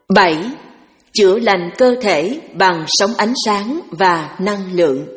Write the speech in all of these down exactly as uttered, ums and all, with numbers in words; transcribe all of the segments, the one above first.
bảy. Chữa lành cơ thể bằng sóng ánh sáng và năng lượng.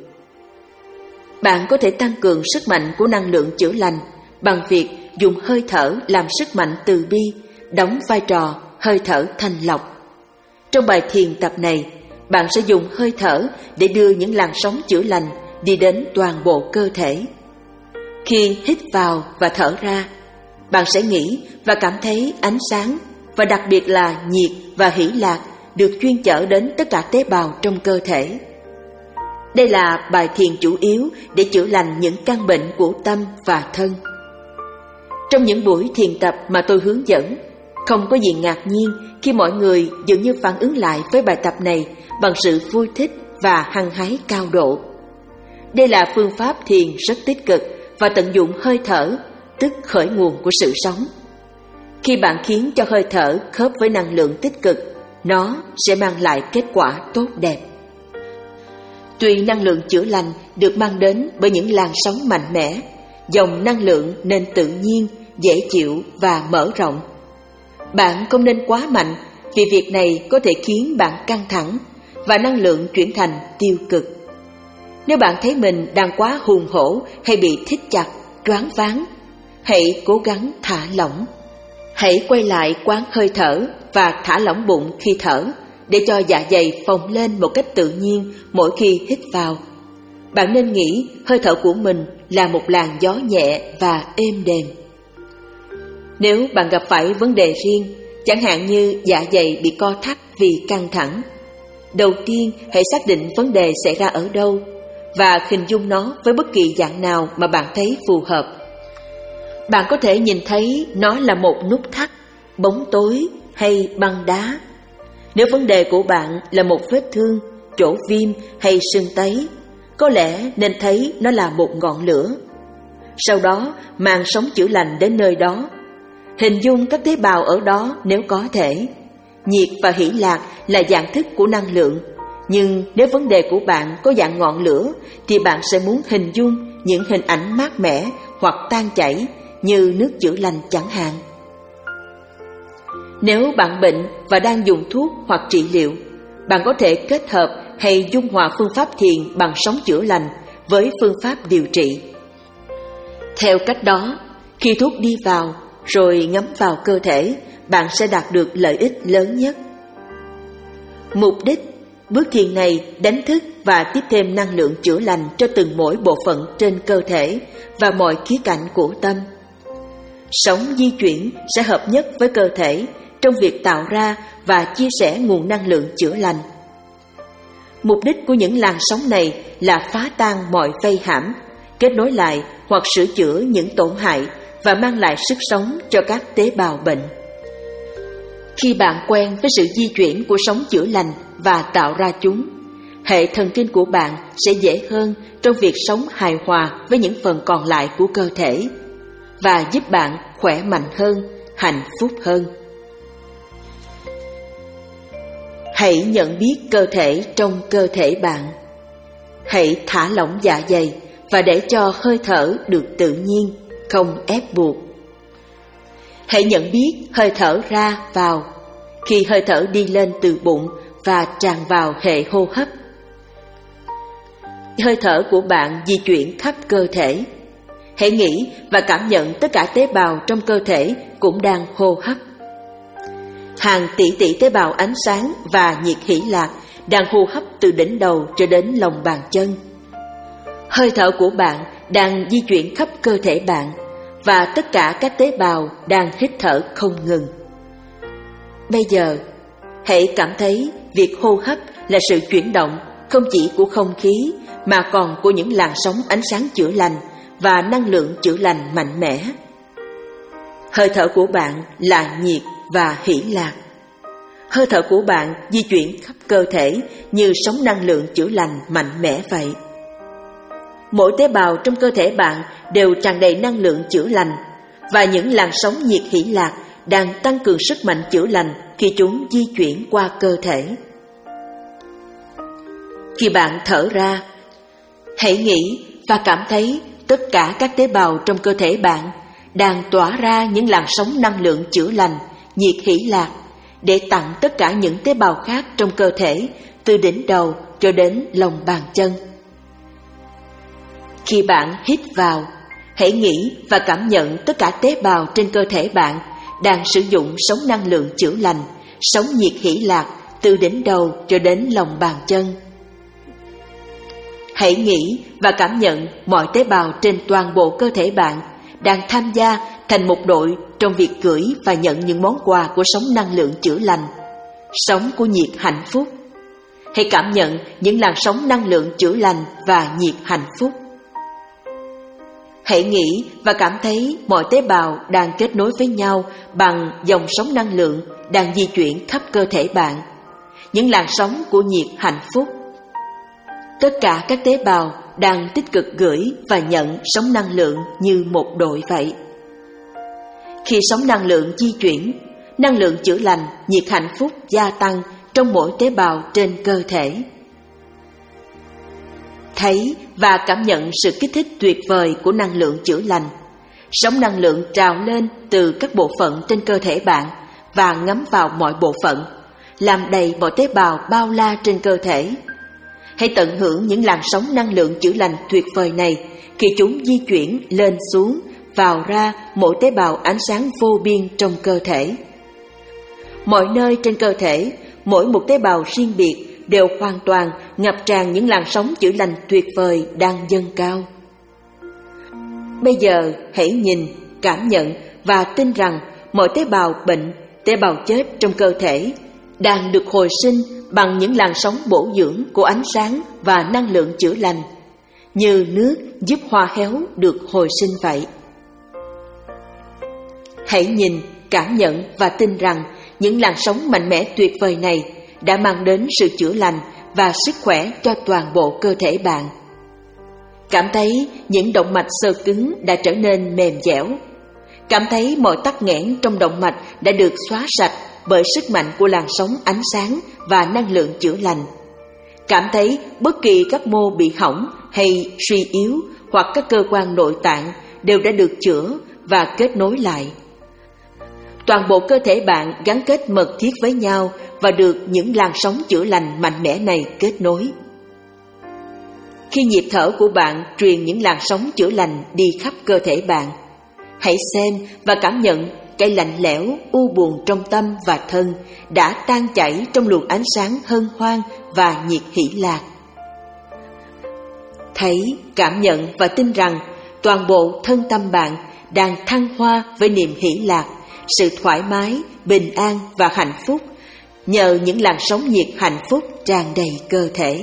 Bạn có thể tăng cường sức mạnh của năng lượng chữa lành bằng việc dùng hơi thở làm sức mạnh từ bi, đóng vai trò hơi thở thanh lọc. Trong bài thiền tập này, bạn sẽ dùng hơi thở để đưa những làn sóng chữa lành đi đến toàn bộ cơ thể. Khi hít vào và thở ra, bạn sẽ nghĩ và cảm thấy ánh sáng và đặc biệt là nhiệt và hỷ lạc được chuyên chở đến tất cả tế bào trong cơ thể. Đây là bài thiền chủ yếu để chữa lành những căn bệnh của tâm và thân. Trong những buổi thiền tập mà tôi hướng dẫn, không có gì ngạc nhiên khi mọi người dường như phản ứng lại với bài tập này bằng sự vui thích và hăng hái cao độ. Đây là phương pháp thiền rất tích cực và tận dụng hơi thở, tức khởi nguồn của sự sống. Khi bạn khiến cho hơi thở khớp với năng lượng tích cực, nó sẽ mang lại kết quả tốt đẹp. Tuy năng lượng chữa lành được mang đến bởi những làn sóng mạnh mẽ, dòng năng lượng nên tự nhiên, dễ chịu và mở rộng. Bạn không nên quá mạnh vì việc này có thể khiến bạn căng thẳng và năng lượng chuyển thành tiêu cực. Nếu bạn thấy mình đang quá hùng hổ hay bị thít chặt, choáng váng, hãy cố gắng thả lỏng. Hãy quay lại quán hơi thở và thả lỏng bụng khi thở để cho dạ dày phồng lên một cách tự nhiên mỗi khi hít vào. Bạn nên nghĩ hơi thở của mình là một làn gió nhẹ và êm đềm. Nếu bạn gặp phải vấn đề riêng, chẳng hạn như dạ dày bị co thắt vì căng thẳng, đầu tiên hãy xác định vấn đề xảy ra ở đâu và hình dung nó với bất kỳ dạng nào mà bạn thấy phù hợp. Bạn có thể nhìn thấy nó là một nút thắt, bóng tối hay băng đá. Nếu vấn đề của bạn là một vết thương, chỗ viêm hay sưng tấy, có lẽ nên thấy nó là một ngọn lửa. Sau đó mang sóng chữa lành đến nơi đó. Hình dung các tế bào ở đó nếu có thể. Nhiệt và hỷ lạc là dạng thức của năng lượng, nhưng nếu vấn đề của bạn có dạng ngọn lửa thì bạn sẽ muốn hình dung những hình ảnh mát mẻ hoặc tan chảy như nước chữa lành chẳng hạn. Nếu bạn bệnh và đang dùng thuốc hoặc trị liệu, bạn có thể kết hợp hay dung hòa phương pháp thiền bằng sóng chữa lành với phương pháp điều trị. Theo cách đó, khi thuốc đi vào rồi ngấm vào cơ thể, bạn sẽ đạt được lợi ích lớn nhất. Mục đích, bước thiền này đánh thức và tiếp thêm năng lượng chữa lành cho từng mỗi bộ phận trên cơ thể và mọi khía cạnh của tâm. Sóng di chuyển sẽ hợp nhất với cơ thể trong việc tạo ra và chia sẻ nguồn năng lượng chữa lành. Mục đích của những làn sóng này là phá tan mọi vây hãm, kết nối lại hoặc sửa chữa những tổn hại và mang lại sức sống cho các tế bào bệnh. Khi bạn quen với sự di chuyển của sóng chữa lành và tạo ra chúng, hệ thần kinh của bạn sẽ dễ hơn trong việc sống hài hòa với những phần còn lại của cơ thể và giúp bạn khỏe mạnh hơn, hạnh phúc hơn. Hãy nhận biết cơ thể trong cơ thể bạn. Hãy thả lỏng dạ dày và để cho hơi thở được tự nhiên, không ép buộc. Hãy nhận biết hơi thở ra vào khi hơi thở đi lên từ bụng và tràn vào hệ hô hấp. Hơi thở của bạn di chuyển khắp cơ thể. Hãy nghĩ và cảm nhận tất cả tế bào trong cơ thể cũng đang hô hấp. Hàng tỷ tỷ tế bào ánh sáng và nhiệt hỷ lạc đang hô hấp từ đỉnh đầu cho đến lòng bàn chân. Hơi thở của bạn đang di chuyển khắp cơ thể bạn và tất cả các tế bào đang hít thở không ngừng. Bây giờ, hãy cảm thấy việc hô hấp là sự chuyển động không chỉ của không khí mà còn của những làn sóng ánh sáng chữa lành và năng lượng chữa lành mạnh mẽ. Hơi thở của bạn là nhiệt và hỷ lạc. Hơi thở của bạn di chuyển khắp cơ thể như sóng năng lượng chữa lành mạnh mẽ vậy. Mỗi tế bào trong cơ thể bạn đều tràn đầy năng lượng chữa lành và những làn sóng nhiệt hỷ lạc đang tăng cường sức mạnh chữa lành khi chúng di chuyển qua cơ thể. Khi bạn thở ra, hãy nghĩ và cảm thấy tất cả các tế bào trong cơ thể bạn đang tỏa ra những làn sóng năng lượng chữa lành, nhiệt hỷ lạc, để tặng tất cả những tế bào khác trong cơ thể, từ đỉnh đầu cho đến lòng bàn chân. Khi bạn hít vào, hãy nghĩ và cảm nhận tất cả tế bào trên cơ thể bạn đang sử dụng sóng năng lượng chữa lành, sóng nhiệt hỷ lạc từ đỉnh đầu cho đến lòng bàn chân. Hãy nghĩ và cảm nhận mọi tế bào trên toàn bộ cơ thể bạn đang tham gia thành một đội trong việc gửi và nhận những món quà của sóng năng lượng chữa lành, sóng của nhiệt hạnh phúc. Hãy cảm nhận những làn sóng năng lượng chữa lành và nhiệt hạnh phúc. Hãy nghĩ và cảm thấy mọi tế bào đang kết nối với nhau bằng dòng sóng năng lượng đang di chuyển khắp cơ thể bạn, những làn sóng của nhiệt hạnh phúc. Tất cả các tế bào đang tích cực gửi và nhận sóng năng lượng như một đội vậy. Khi sóng năng lượng di chuyển, năng lượng chữa lành, nhiệt hạnh phúc gia tăng trong mỗi tế bào trên cơ thể. Thấy và cảm nhận sự kích thích tuyệt vời của năng lượng chữa lành. Sóng năng lượng trào lên từ các bộ phận trên cơ thể bạn và ngấm vào mọi bộ phận, làm đầy mọi tế bào bao la trên cơ thể. Hãy tận hưởng những làn sóng năng lượng chữa lành tuyệt vời này khi chúng di chuyển lên xuống, vào ra mỗi tế bào ánh sáng vô biên trong cơ thể. Mọi nơi trên cơ thể, mỗi một tế bào riêng biệt đều hoàn toàn ngập tràn những làn sóng chữa lành tuyệt vời đang dâng cao. Bây giờ hãy nhìn, cảm nhận và tin rằng mọi tế bào bệnh, tế bào chết trong cơ thể đang được hồi sinh bằng những làn sóng bổ dưỡng của ánh sáng và năng lượng chữa lành, như nước giúp hoa héo được hồi sinh vậy. Hãy nhìn, cảm nhận và tin rằng những làn sóng mạnh mẽ tuyệt vời này đã mang đến sự chữa lành và sức khỏe cho toàn bộ cơ thể bạn. Cảm thấy những động mạch xơ cứng đã trở nên mềm dẻo. Cảm thấy mọi tắc nghẽn trong động mạch đã được xóa sạch bởi sức mạnh của làn sóng ánh sáng và năng lượng chữa lành. Cảm thấy bất kỳ các mô bị hỏng hay suy yếu hoặc các cơ quan nội tạng đều đã được chữa và kết nối lại. Toàn bộ cơ thể bạn gắn kết mật thiết với nhau và được những làn sóng chữa lành mạnh mẽ này kết nối. Khi nhịp thở của bạn truyền những làn sóng chữa lành đi khắp cơ thể bạn, hãy xem và cảm nhận cái lạnh lẽo, u buồn trong tâm và thân đã tan chảy trong luồng ánh sáng hân hoan và nhiệt hỷ lạc. Thấy, cảm nhận và tin rằng toàn bộ thân tâm bạn đang thăng hoa với niềm hỷ lạc, sự thoải mái, bình an và hạnh phúc nhờ những làn sóng nhiệt hạnh phúc tràn đầy cơ thể.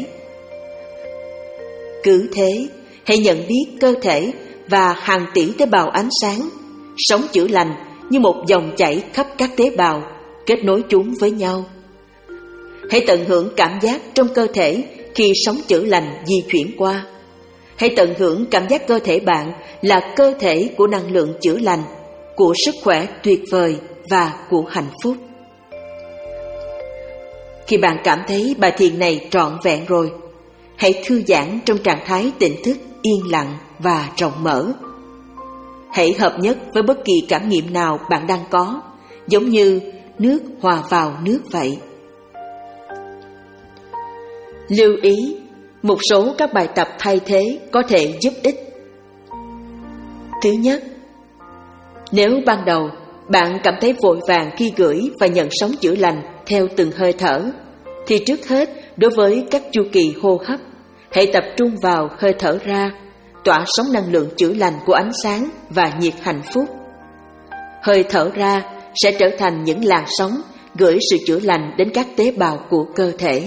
Cứ thế, hãy nhận biết cơ thể và hàng tỷ tế bào ánh sáng, sống chữa lành như một dòng chảy khắp các tế bào, kết nối chúng với nhau. Hãy tận hưởng cảm giác trong cơ thể khi sóng chữa lành di chuyển qua. Hãy tận hưởng cảm giác cơ thể bạn là cơ thể của năng lượng chữa lành, của sức khỏe tuyệt vời và của hạnh phúc. Khi bạn cảm thấy bài thiền này trọn vẹn rồi, hãy thư giãn trong trạng thái tỉnh thức, yên lặng và rộng mở. Hãy hợp nhất với bất kỳ cảm nghiệm nào bạn đang có, giống như nước hòa vào nước vậy. Lưu ý, một số các bài tập thay thế có thể giúp ích. Thứ nhất, nếu ban đầu bạn cảm thấy vội vàng khi gửi và nhận sóng chữa lành theo từng hơi thở, thì trước hết đối với các chu kỳ hô hấp, hãy tập trung vào hơi thở ra, tỏa sóng năng lượng chữa lành của ánh sáng và nhiệt hạnh phúc. Hơi thở ra sẽ trở thành những làn sóng gửi sự chữa lành đến các tế bào của cơ thể.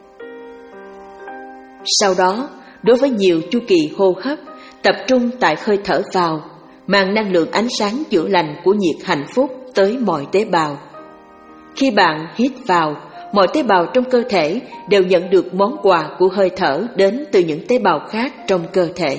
Sau đó, đối với nhiều chu kỳ hô hấp, tập trung tại hơi thở vào, mang năng lượng ánh sáng chữa lành của nhiệt hạnh phúc tới mọi tế bào. Khi bạn hít vào, mọi tế bào trong cơ thể đều nhận được món quà của hơi thở đến từ những tế bào khác trong cơ thể.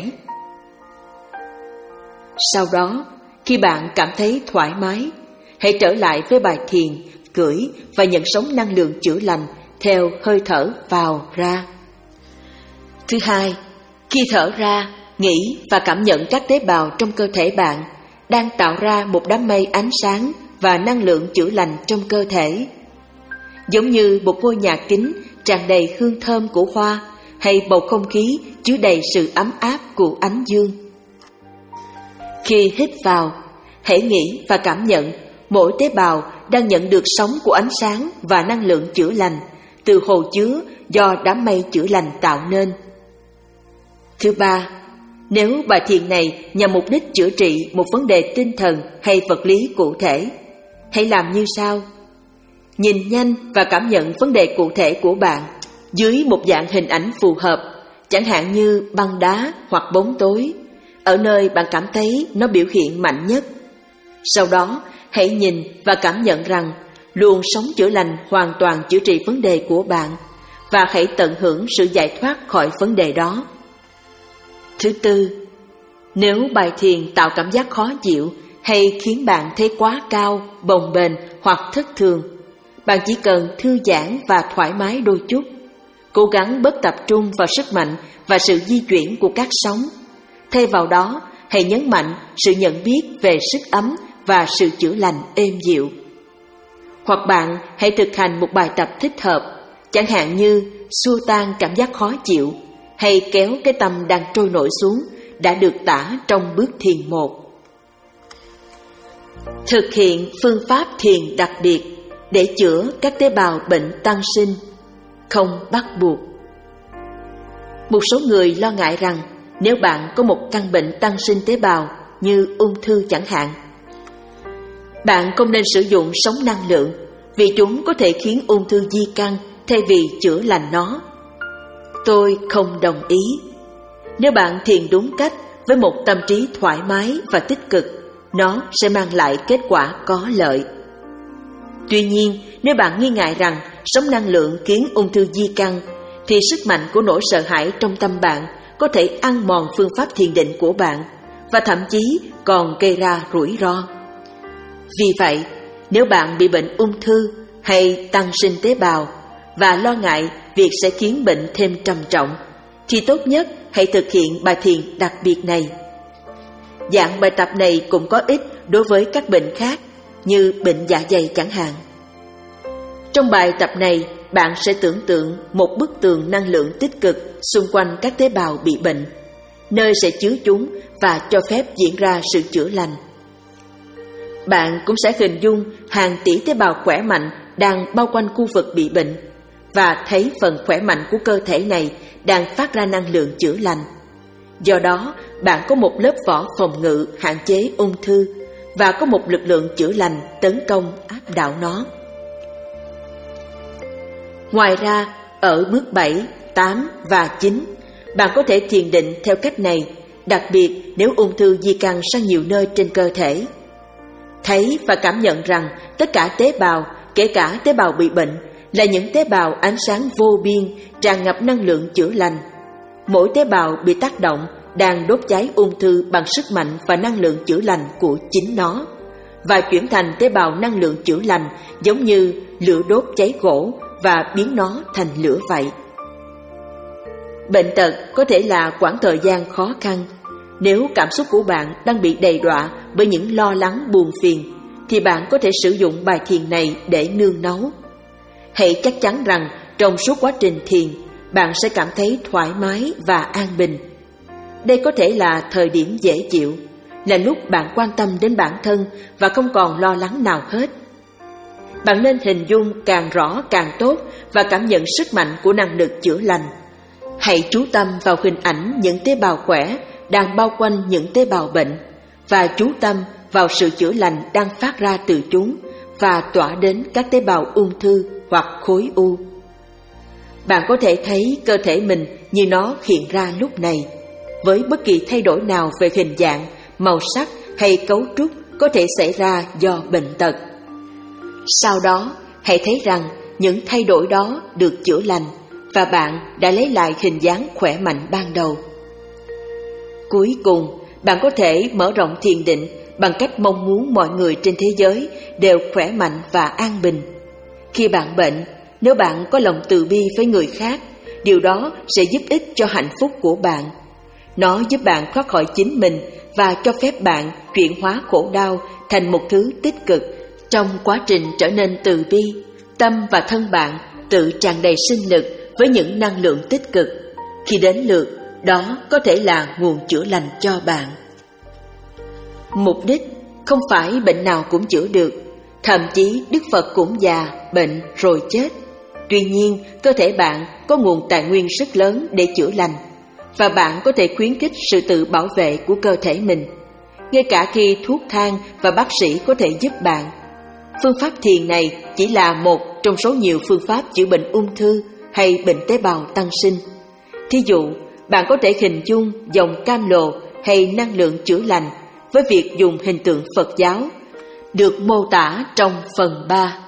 Sau đó, khi bạn cảm thấy thoải mái, hãy trở lại với bài thiền, gửi và nhận sóng năng lượng chữa lành theo hơi thở vào ra. Thứ hai, khi thở ra, nghĩ và cảm nhận các tế bào trong cơ thể bạn đang tạo ra một đám mây ánh sáng và năng lượng chữa lành trong cơ thể. giống như một ngôi nhà kính tràn đầy hương thơm của hoa, hay bầu không khí chứa đầy sự ấm áp của ánh dương. Khi hít vào, hãy nghĩ và cảm nhận mỗi tế bào đang nhận được sóng của ánh sáng và năng lượng chữa lành từ hồ chứa do đám mây chữa lành tạo nên. Thứ ba, nếu bài thiền này nhằm mục đích chữa trị một vấn đề tinh thần hay vật lý cụ thể, hãy làm như sau. Nhìn nhanh và cảm nhận vấn đề cụ thể của bạn dưới một dạng hình ảnh phù hợp, chẳng hạn như băng đá hoặc bóng tối, ở nơi bạn cảm thấy nó biểu hiện mạnh nhất. Sau đó, hãy nhìn và cảm nhận rằng luồng sống chữa lành hoàn toàn chữa trị vấn đề của bạn, và hãy tận hưởng sự giải thoát khỏi vấn đề đó. Thứ tư, nếu bài thiền tạo cảm giác khó chịu hay khiến bạn thấy quá cao, bồng bềnh hoặc thất thường, bạn chỉ cần thư giãn và thoải mái đôi chút, cố gắng bớt tập trung vào sức mạnh và sự di chuyển của các sóng. Thay vào đó, hãy nhấn mạnh sự nhận biết về sức ấm và sự chữa lành êm dịu. Hoặc bạn hãy thực hành một bài tập thích hợp, chẳng hạn như xua tan cảm giác khó chịu hay kéo cái tâm đang trôi nổi xuống, đã được tả trong bước thiền một. Thực hiện phương pháp thiền đặc biệt để chữa các tế bào bệnh tăng sinh, không bắt buộc. Một số người lo ngại rằng nếu bạn có một căn bệnh tăng sinh tế bào như ung thư chẳng hạn, bạn không nên sử dụng sống năng lượng vì chúng có thể khiến ung thư di căn thay vì chữa lành nó. Tôi không đồng ý. Nếu bạn thiền đúng cách với một tâm trí thoải mái và tích cực, nó sẽ mang lại kết quả có lợi. Tuy nhiên, nếu bạn nghi ngại rằng sống năng lượng khiến ung thư di căn, thì sức mạnh của nỗi sợ hãi trong tâm bạn có thể ăn mòn phương pháp thiền định của bạn, và thậm chí còn gây ra rủi ro. Vì vậy, nếu bạn bị bệnh ung thư hay tăng sinh tế bào và lo ngại việc sẽ khiến bệnh thêm trầm trọng, thì tốt nhất hãy thực hiện bài thiền đặc biệt này. Dạng bài tập này cũng có ích đối với các bệnh khác, như bệnh dạ dày chẳng hạn. Trong bài tập này, bạn sẽ tưởng tượng một bức tường năng lượng tích cực xung quanh các tế bào bị bệnh, nơi sẽ chứa chúng và cho phép diễn ra sự chữa lành. Bạn cũng sẽ hình dung hàng tỷ tế bào khỏe mạnh đang bao quanh khu vực bị bệnh, và thấy phần khỏe mạnh của cơ thể này đang phát ra năng lượng chữa lành. Do đó, bạn có một lớp vỏ phòng ngự hạn chế ung thư, và có một lực lượng chữa lành tấn công áp đảo nó. Ngoài ra, ở bước bảy, tám và chín, bạn có thể thiền định theo cách này, đặc biệt nếu ung thư di căn sang nhiều nơi trên cơ thể. Thấy và cảm nhận rằng tất cả tế bào, kể cả tế bào bị bệnh, là những tế bào ánh sáng vô biên, tràn ngập năng lượng chữa lành. Mỗi tế bào bị tác động đang đốt cháy ung thư bằng sức mạnh và năng lượng chữa lành của chính nó, và chuyển thành tế bào năng lượng chữa lành giống như lửa đốt cháy gỗ và biến nó thành lửa vậy. Bệnh tật có thể là quãng thời gian khó khăn. Nếu cảm xúc của bạn đang bị đầy đọa bởi những lo lắng buồn phiền, thì bạn có thể sử dụng bài thiền này để nương náu. Hãy chắc chắn rằng trong suốt quá trình thiền, bạn sẽ cảm thấy thoải mái và an bình. Đây có thể là thời điểm dễ chịu, là lúc bạn quan tâm đến bản thân và không còn lo lắng nào hết. Bạn nên hình dung càng rõ càng tốt và cảm nhận sức mạnh của năng lực chữa lành. Hãy chú tâm vào hình ảnh những tế bào khỏe đang bao quanh những tế bào bệnh, và chú tâm vào sự chữa lành đang phát ra từ chúng và tỏa đến các tế bào ung thư hoặc khối u. Bạn có thể thấy cơ thể mình như nó hiện ra lúc này, với bất kỳ thay đổi nào về hình dạng, màu sắc hay cấu trúc có thể xảy ra do bệnh tật. Sau đó, hãy thấy rằng những thay đổi đó được chữa lành và bạn đã lấy lại hình dáng khỏe mạnh ban đầu. Cuối cùng, bạn có thể mở rộng thiền định bằng cách mong muốn mọi người trên thế giới đều khỏe mạnh và an bình. Khi bạn bệnh, nếu bạn có lòng từ bi với người khác, điều đó sẽ giúp ích cho hạnh phúc của bạn. Nó giúp bạn thoát khỏi chính mình và cho phép bạn chuyển hóa khổ đau thành một thứ tích cực trong quá trình trở nên từ bi tâm và thân bạn tự tràn đầy sinh lực với những năng lượng tích cực. Khi đến lượt, đó có thể là nguồn chữa lành cho bạn. Mục đích không phải bệnh nào cũng chữa được, thậm chí Đức Phật cũng già, bệnh rồi chết. Tuy nhiên, cơ thể bạn có nguồn tài nguyên rất lớn để chữa lành, và bạn có thể khuyến khích sự tự bảo vệ của cơ thể mình, ngay cả khi thuốc thang và bác sĩ có thể giúp bạn. Phương pháp thiền này chỉ là một trong số nhiều phương pháp chữa bệnh ung thư hay bệnh tế bào tăng sinh. Thí dụ, bạn có thể hình dung dòng cam lồ hay năng lượng chữa lành với việc dùng hình tượng Phật giáo, được mô tả trong phần ba.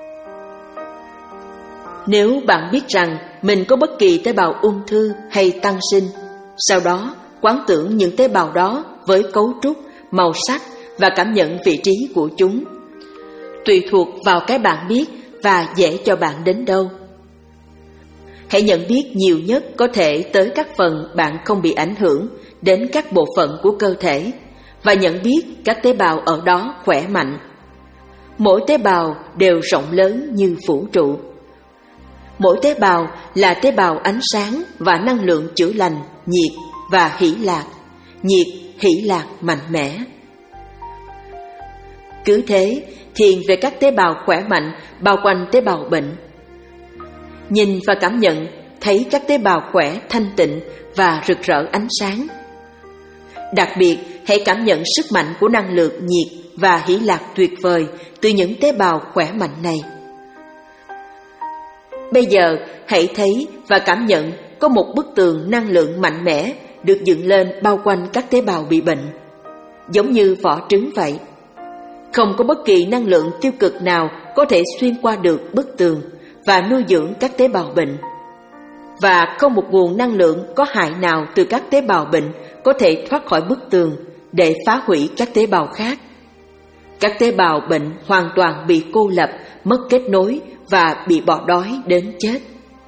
Nếu bạn biết rằng mình có bất kỳ tế bào ung thư hay tăng sinh, sau đó quán tưởng những tế bào đó với cấu trúc, màu sắc và cảm nhận vị trí của chúng, tùy thuộc vào cái bạn biết và dễ cho bạn đến đâu. Hãy nhận biết nhiều nhất có thể tới các phần bạn không bị ảnh hưởng đến các bộ phận của cơ thể, và nhận biết các tế bào ở đó khỏe mạnh. Mỗi tế bào đều rộng lớn như vũ trụ. Mỗi tế bào là tế bào ánh sáng và năng lượng chữa lành, nhiệt và hỷ lạc, nhiệt, hỷ lạc mạnh mẽ. Cứ thế, thiền về các tế bào khỏe mạnh bao quanh tế bào bệnh. Nhìn và cảm nhận thấy các tế bào khỏe, thanh tịnh và rực rỡ ánh sáng. Đặc biệt, hãy cảm nhận sức mạnh của năng lượng nhiệt và hỷ lạc tuyệt vời từ những tế bào khỏe mạnh này. Bây giờ, hãy thấy và cảm nhận có một bức tường năng lượng mạnh mẽ được dựng lên bao quanh các tế bào bị bệnh, giống như vỏ trứng vậy. Không có bất kỳ năng lượng tiêu cực nào có thể xuyên qua được bức tường và nuôi dưỡng các tế bào bệnh. Và không một nguồn năng lượng có hại nào từ các tế bào bệnh có thể thoát khỏi bức tường để phá hủy các tế bào khác. Các tế bào bệnh hoàn toàn bị cô lập, mất kết nối và bị bỏ đói đến chết.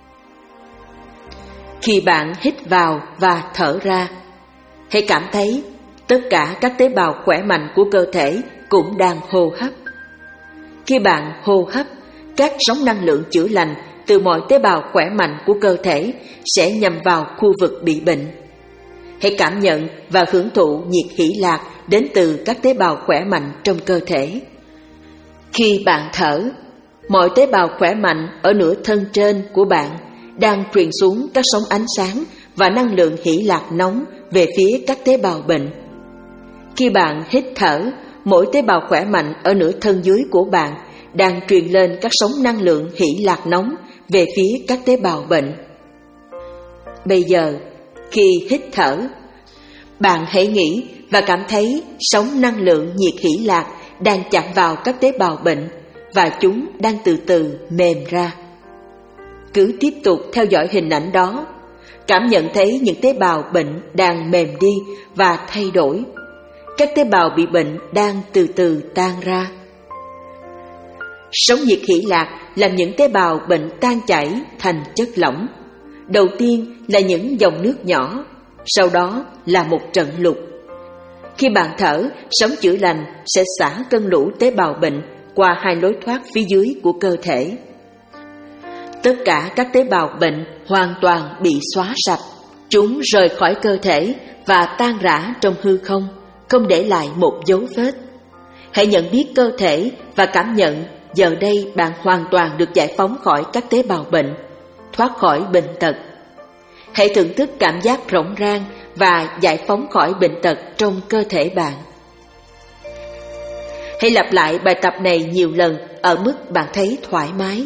Khi bạn hít vào và thở ra, hãy cảm thấy tất cả các tế bào khỏe mạnh của cơ thể cũng đang hô hấp. Khi bạn hô hấp, các sóng năng lượng chữa lành từ mọi tế bào khỏe mạnh của cơ thể sẽ nhằm vào khu vực bị bệnh. Hãy cảm nhận và hưởng thụ nhiệt hỷ lạc đến từ các tế bào khỏe mạnh trong cơ thể. Khi bạn thở, mọi tế bào khỏe mạnh ở nửa thân trên của bạn đang truyền xuống các sóng ánh sáng và năng lượng hỷ lạc nóng về phía các tế bào bệnh. Khi bạn hít thở, mỗi tế bào khỏe mạnh ở nửa thân dưới của bạn đang truyền lên các sóng năng lượng hỷ lạc nóng về phía các tế bào bệnh. Bây giờ, khi hít thở, bạn hãy nghĩ và cảm thấy sóng năng lượng nhiệt hỷ lạc đang chạm vào các tế bào bệnh và chúng đang từ từ mềm ra. Cứ tiếp tục theo dõi hình ảnh đó, cảm nhận thấy những tế bào bệnh đang mềm đi và thay đổi. Các tế bào bị bệnh đang từ từ tan ra. Sóng nhiệt hỷ lạc làm những tế bào bệnh tan chảy thành chất lỏng. Đầu tiên là những dòng nước nhỏ, sau đó là một trận lục. Khi bạn thở, sóng chữa lành sẽ xả cơn lũ tế bào bệnh qua hai lối thoát phía dưới của cơ thể. Tất cả các tế bào bệnh hoàn toàn bị xóa sạch. Chúng rời khỏi cơ thể và tan rã trong hư không, không để lại một dấu vết. Hãy nhận biết cơ thể và cảm nhận giờ đây bạn hoàn toàn được giải phóng khỏi các tế bào bệnh, thoát khỏi bệnh tật. Hãy thưởng thức cảm giác rỗng rang và giải phóng khỏi bệnh tật trong cơ thể bạn. Hãy lặp lại bài tập này nhiều lần ở mức bạn thấy thoải mái.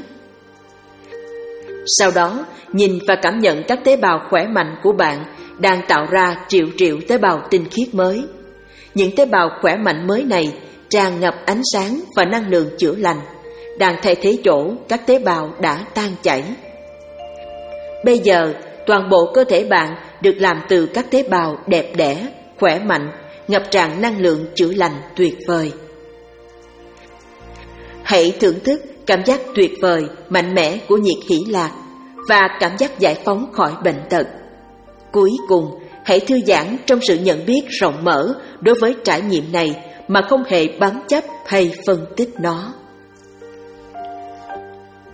Sau đó, nhìn và cảm nhận các tế bào khỏe mạnh của bạn đang tạo ra triệu triệu tế bào tinh khiết mới. Những tế bào khỏe mạnh mới này tràn ngập ánh sáng và năng lượng chữa lành, đang thay thế chỗ các tế bào đã tan chảy. Bây giờ, toàn bộ cơ thể bạn được làm từ các tế bào đẹp đẽ, khỏe mạnh, ngập tràn năng lượng chữa lành tuyệt vời. Hãy thưởng thức cảm giác tuyệt vời, mạnh mẽ của nhiệt hỷ lạc và cảm giác giải phóng khỏi bệnh tật. Cuối cùng, hãy thư giãn trong sự nhận biết rộng mở đối với trải nghiệm này mà không hề bám chấp hay phân tích nó.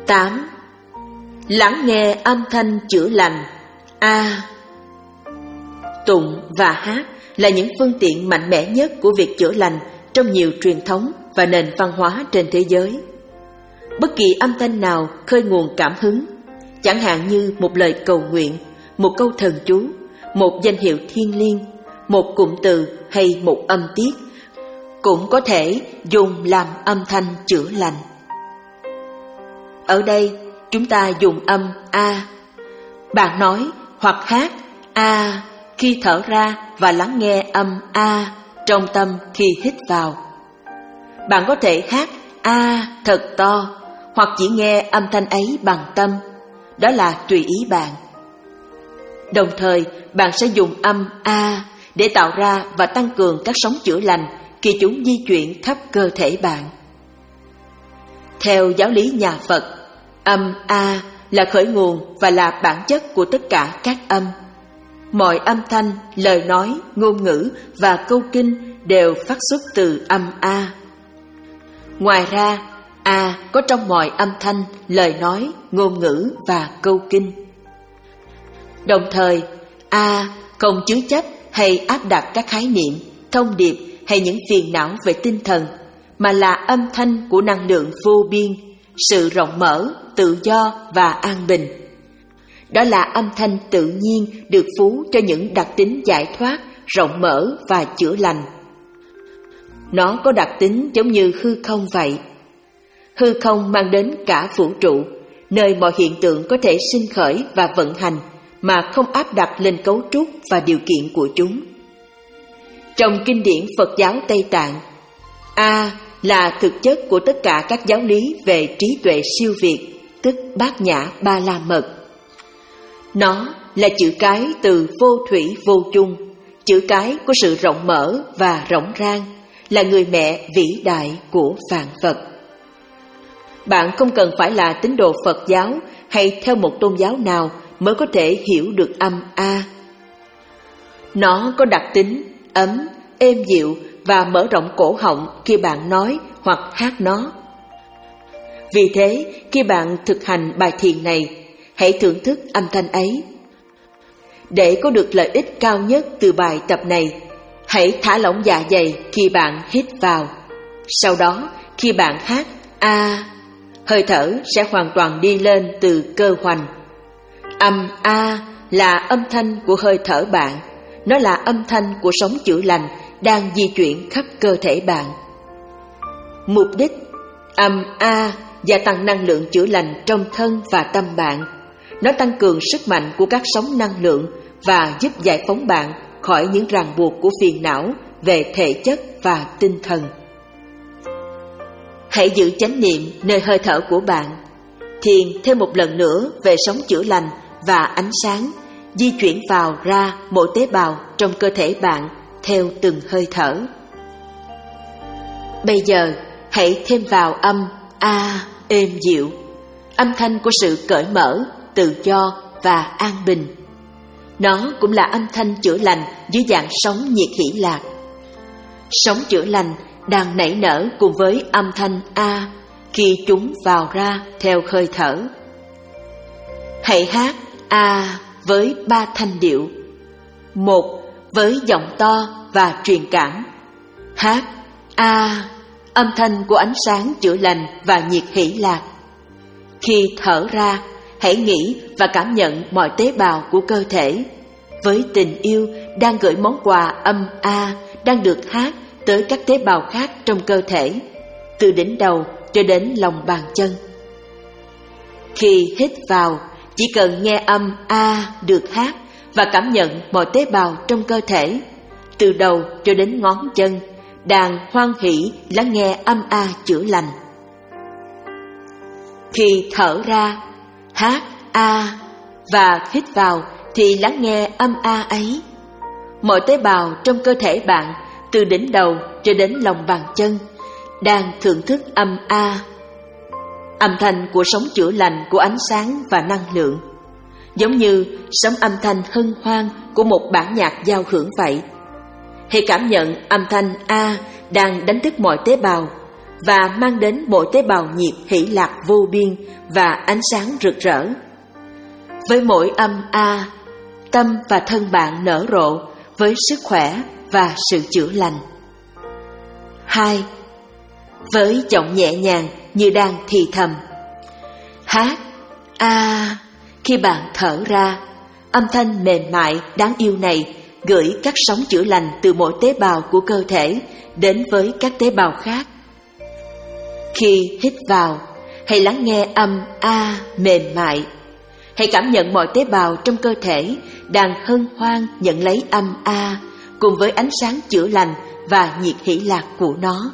tám. Lắng nghe âm thanh chữa lành A. Tụng và hát là những phương tiện mạnh mẽ nhất của việc chữa lành trong nhiều truyền thống và nền văn hóa trên thế giới. Bất kỳ âm thanh nào khơi nguồn cảm hứng, chẳng hạn như một lời cầu nguyện, một câu thần chú, một danh hiệu thiêng liêng, một cụm từ hay một âm tiết, cũng có thể dùng làm âm thanh chữa lành. Ở đây, chúng ta dùng âm A. Bạn nói hoặc hát A khi thở ra và lắng nghe âm A trong tâm khi hít vào. Bạn có thể hát A thật to hoặc chỉ nghe âm thanh ấy bằng tâm, đó là tùy ý bạn. Đồng thời, bạn sẽ dùng âm A để tạo ra và tăng cường các sóng chữa lành khi chúng di chuyển khắp cơ thể bạn. Theo giáo lý nhà Phật, âm A là khởi nguồn và là bản chất của tất cả các âm. Mọi âm thanh, lời nói, ngôn ngữ và câu kinh đều phát xuất từ âm A. Ngoài ra, A có trong mọi âm thanh, lời nói, ngôn ngữ và câu kinh. Đồng thời, A không chứa chấp hay áp đặt các khái niệm, thông điệp hay những phiền não về tinh thần, mà là âm thanh của năng lượng vô biên, sự rộng mở, tự do và an bình. Đó là âm thanh tự nhiên được phú cho những đặc tính giải thoát, rộng mở và chữa lành. Nó có đặc tính giống như hư không vậy. Hư không mang đến cả vũ trụ, nơi mọi hiện tượng có thể sinh khởi và vận hành mà không áp đặt lên cấu trúc và điều kiện của chúng. Trong kinh điển Phật giáo Tây Tạng, A là thực chất của tất cả các giáo lý về trí tuệ siêu việt, tức Bát Nhã Ba La Mật. Nó là chữ cái từ vô thủy vô chung, chữ cái của sự rộng mở và rộng rang, là người mẹ vĩ đại của vạn vật. Bạn không cần phải là tín đồ Phật giáo hay theo một tôn giáo nào mới có thể hiểu được âm A. Nó có đặc tính ấm, êm dịu và mở rộng cổ họng khi bạn nói hoặc hát nó. Vì thế, khi bạn thực hành bài thiền này, hãy thưởng thức âm thanh ấy. Để có được lợi ích cao nhất từ bài tập này, hãy thả lỏng dạ dày khi bạn hít vào. Sau đó, khi bạn hát A, hơi thở sẽ hoàn toàn đi lên từ cơ hoành. Âm A là âm thanh của hơi thở bạn. Nó là âm thanh của sóng chữa lành đang di chuyển khắp cơ thể bạn. Mục đích, âm A gia tăng năng lượng chữa lành trong thân và tâm bạn. Nó tăng cường sức mạnh của các sóng năng lượng và giúp giải phóng bạn khỏi những ràng buộc của phiền não về thể chất và tinh thần. Hãy giữ chánh niệm nơi hơi thở của bạn. Thiền thêm một lần nữa về sóng chữa lành và ánh sáng di chuyển vào ra mỗi tế bào trong cơ thể bạn theo từng hơi thở. Bây giờ, hãy thêm vào âm A êm dịu, âm thanh của sự cởi mở, tự do và an bình. Nó cũng là âm thanh chữa lành dưới dạng sóng nhiệt hỷ lạc. Sóng chữa lành đang nảy nở cùng với âm thanh A khi chúng vào ra theo hơi thở. Hãy hát A với ba thanh điệu. Một, với giọng to và truyền cảm. Hát A, âm thanh của ánh sáng chữa lành và nhiệt hỷ lạc. Khi thở ra, hãy nghĩ và cảm nhận mọi tế bào của cơ thể, với tình yêu đang gửi món quà âm A đang được hát tới các tế bào khác trong cơ thể, từ đỉnh đầu cho đến lòng bàn chân. Khi hít vào, chỉ cần nghe âm A được hát và cảm nhận mọi tế bào trong cơ thể, từ đầu cho đến ngón chân, đang hoan hỷ lắng nghe âm A chữa lành. Khi thở ra, hát A và hít vào thì lắng nghe âm A ấy. Mọi tế bào trong cơ thể bạn, từ đỉnh đầu cho đến lòng bàn chân, đang thưởng thức âm A, âm thanh của sóng chữa lành của ánh sáng và năng lượng, giống như sóng âm thanh hân hoan của một bản nhạc giao hưởng vậy. Hãy cảm nhận âm thanh A đang đánh thức mọi tế bào và mang đến mỗi tế bào nhiệt hỷ lạc vô biên và ánh sáng rực rỡ. Với mỗi âm A, tâm và thân bạn nở rộ với sức khỏe và sự chữa lành. Hai. Với giọng nhẹ nhàng như đang thì thầm. Hát A. Khi bạn thở ra, âm thanh mềm mại đáng yêu này gửi các sóng chữa lành từ mỗi tế bào của cơ thể đến với các tế bào khác. Khi hít vào, hãy lắng nghe âm A mềm mại. Hãy cảm nhận mọi tế bào trong cơ thể đang hân hoan nhận lấy âm A cùng với ánh sáng chữa lành và nhiệt hỷ lạc của nó.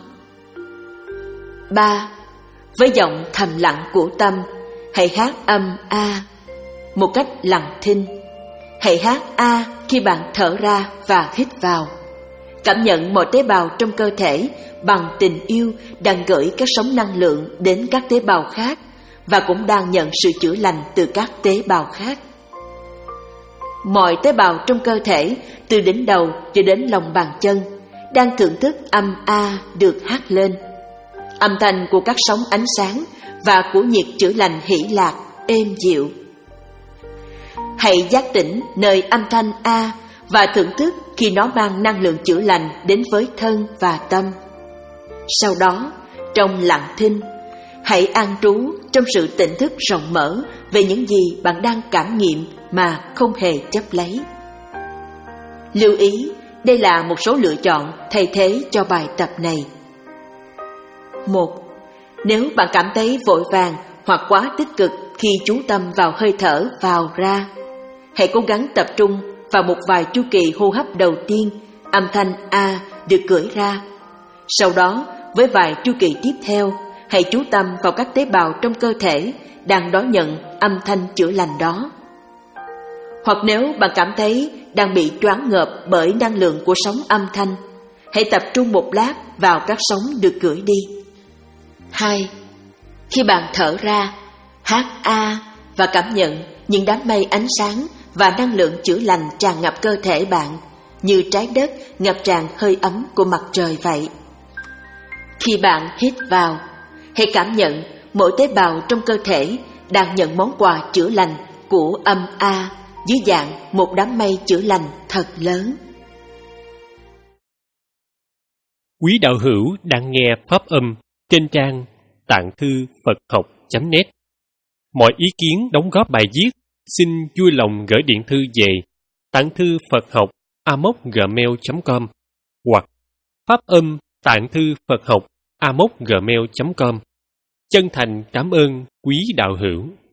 Ba. Với giọng thầm lặng của tâm, hãy hát âm A một cách lặng thinh. Hãy hát A khi bạn thở ra và hít vào. Cảm nhận mọi tế bào trong cơ thể bằng tình yêu đang gửi các sóng năng lượng đến các tế bào khác và cũng đang nhận sự chữa lành từ các tế bào khác. Mọi tế bào trong cơ thể, từ đỉnh đầu cho đến lòng bàn chân, đang thưởng thức âm A được hát lên. Âm thanh của các sóng ánh sáng và của nhiệt chữa lành hỷ lạc, êm dịu. Hãy giác tỉnh nơi âm thanh A và thưởng thức khi nó mang năng lượng chữa lành đến với thân và tâm. Sau đó, trong lặng thinh, hãy an trú trong sự tỉnh thức rộng mở về những gì bạn đang cảm nghiệm mà không hề chấp lấy. Lưu ý, đây là một số lựa chọn thay thế cho bài tập này. Một. Nếu bạn cảm thấy vội vàng hoặc quá tích cực khi chú tâm vào hơi thở vào ra, hãy cố gắng tập trung vào một vài chu kỳ hô hấp đầu tiên, âm thanh A được gửi ra. Sau đó, với vài chu kỳ tiếp theo, hãy chú tâm vào các tế bào trong cơ thể đang đón nhận âm thanh chữa lành đó. Hoặc nếu bạn cảm thấy đang bị choáng ngợp bởi năng lượng của sóng âm thanh, hãy tập trung một lát vào các sóng được gửi đi. Hai. Khi bạn thở ra, hát A và cảm nhận những đám mây ánh sáng và năng lượng chữa lành tràn ngập cơ thể bạn, như trái đất ngập tràn hơi ấm của mặt trời vậy. Khi bạn hít vào, hãy cảm nhận mỗi tế bào trong cơ thể đang nhận món quà chữa lành của âm A dưới dạng một đám mây chữa lành thật lớn. Quý đạo hữu đang nghe pháp âm trên trang tạng thư Phật học chấm net. Mọi ý kiến đóng góp bài viết xin vui lòng gửi điện thư về tạng thư Phật học a m o gmail chấm com hoặc pháp âm tạng thư Phật học a m o gmail chấm com. Chân thành cảm ơn quý đạo hữu.